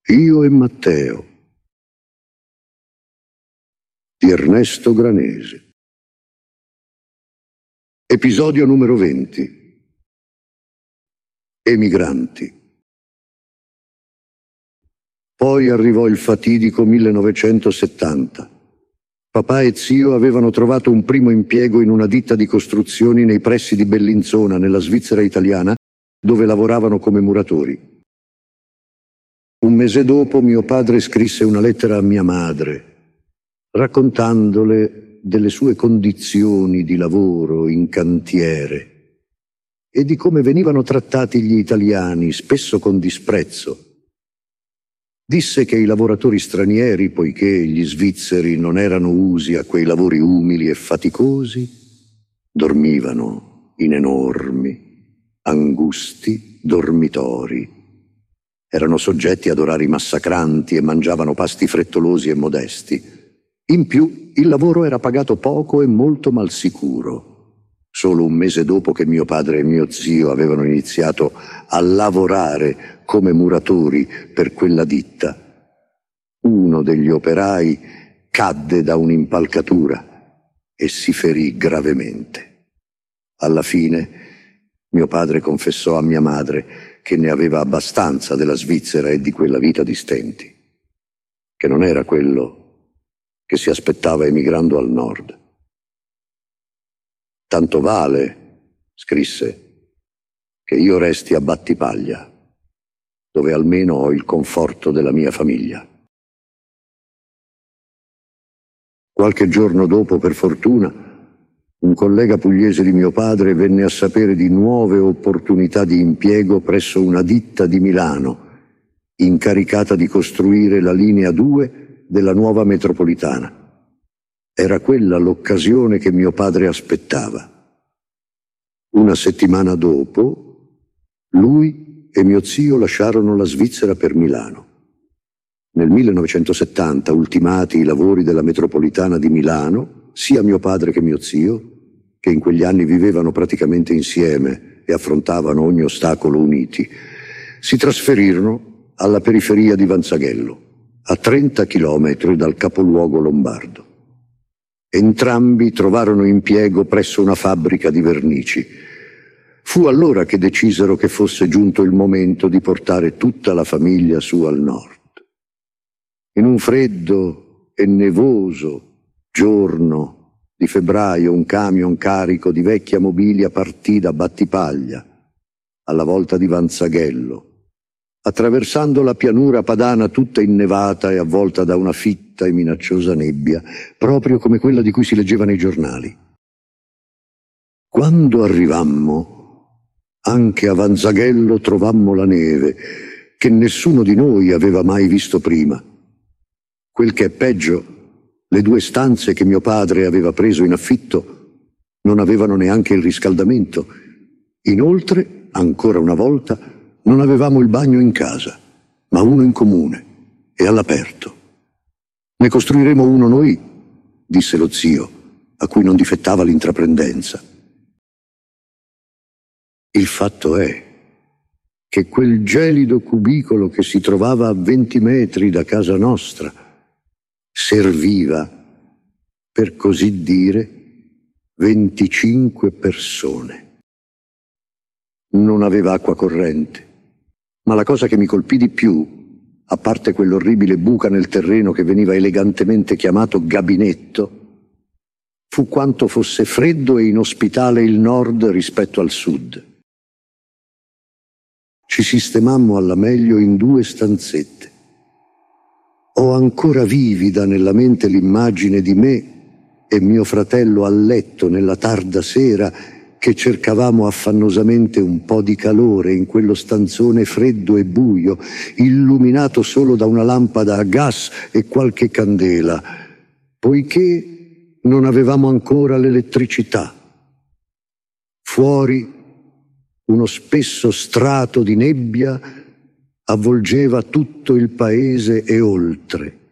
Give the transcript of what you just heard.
Io e Matteo di Ernesto Granesi. Episodio numero 20. Emigranti. Poi arrivò il fatidico 1970. Papà e zio avevano trovato un primo impiego in una ditta di costruzioni nei pressi di Bellinzona, nella Svizzera italiana, dove lavoravano come muratori. Un mese dopo mio padre scrisse una lettera a mia madre, raccontandole delle sue condizioni di lavoro in cantiere e di come venivano trattati gli italiani, spesso con disprezzo. Disse che i lavoratori stranieri, poiché gli svizzeri non erano usi a quei lavori umili e faticosi, dormivano in enormi, angusti dormitori. Erano soggetti ad orari massacranti e mangiavano pasti frettolosi e modesti. In più, il lavoro era pagato poco e molto malsicuro. Solo un mese dopo che mio padre e mio zio avevano iniziato a lavorare come muratori per quella ditta, uno degli operai cadde da un'impalcatura e si ferì gravemente. Alla fine, mio padre confessò a mia madre che ne aveva abbastanza della Svizzera e di quella vita di stenti, che non era quello che si aspettava emigrando al nord. Tanto vale, scrisse, che io resti a Battipaglia, dove almeno ho il conforto della mia famiglia. Qualche giorno dopo, per fortuna, un collega pugliese di mio padre venne a sapere di nuove opportunità di impiego presso una ditta di Milano, incaricata di costruire la linea 2 della nuova metropolitana. Era quella l'occasione che mio padre aspettava. Una settimana dopo, lui e mio zio lasciarono la Svizzera per Milano. Nel 1970, ultimati i lavori della metropolitana di Milano, sia mio padre che mio zio, che in quegli anni vivevano praticamente insieme e affrontavano ogni ostacolo uniti, si trasferirono alla periferia di Vanzaghello, a 30 chilometri dal capoluogo lombardo. Entrambi trovarono impiego presso una fabbrica di vernici. Fu allora che decisero che fosse giunto il momento di portare tutta la famiglia su al nord. In un freddo e nevoso giorno di febbraio, un camion carico di vecchia mobilia partì da Battipaglia, alla volta di Vanzaghello, attraversando la pianura padana tutta innevata e avvolta da una fitta e minacciosa nebbia, proprio come quella di cui si leggeva nei giornali. Quando arrivammo, anche a Vanzaghello trovammo la neve, che nessuno di noi aveva mai visto prima. Quel che è peggio, le 2 stanze che mio padre aveva preso in affitto non avevano neanche il riscaldamento. Inoltre, ancora una volta, non avevamo il bagno in casa, ma uno in comune e all'aperto. Ne costruiremo uno noi, disse lo zio, a cui non difettava l'intraprendenza. Il fatto è che quel gelido cubicolo che si trovava a 20 metri da casa nostra serviva, per così dire, 25 persone. Non aveva acqua corrente, ma la cosa che mi colpì di più, a parte quell'orribile buca nel terreno che veniva elegantemente chiamato gabinetto, fu quanto fosse freddo e inospitale il nord rispetto al sud. Ci sistemammo alla meglio in 2 stanzette. Ho ancora vivida nella mente l'immagine di me e mio fratello a letto nella tarda sera che cercavamo affannosamente un po' di calore in quello stanzone freddo e buio, illuminato solo da una lampada a gas e qualche candela, poiché non avevamo ancora l'elettricità. Fuori uno spesso strato di nebbia avvolgeva tutto il paese e oltre.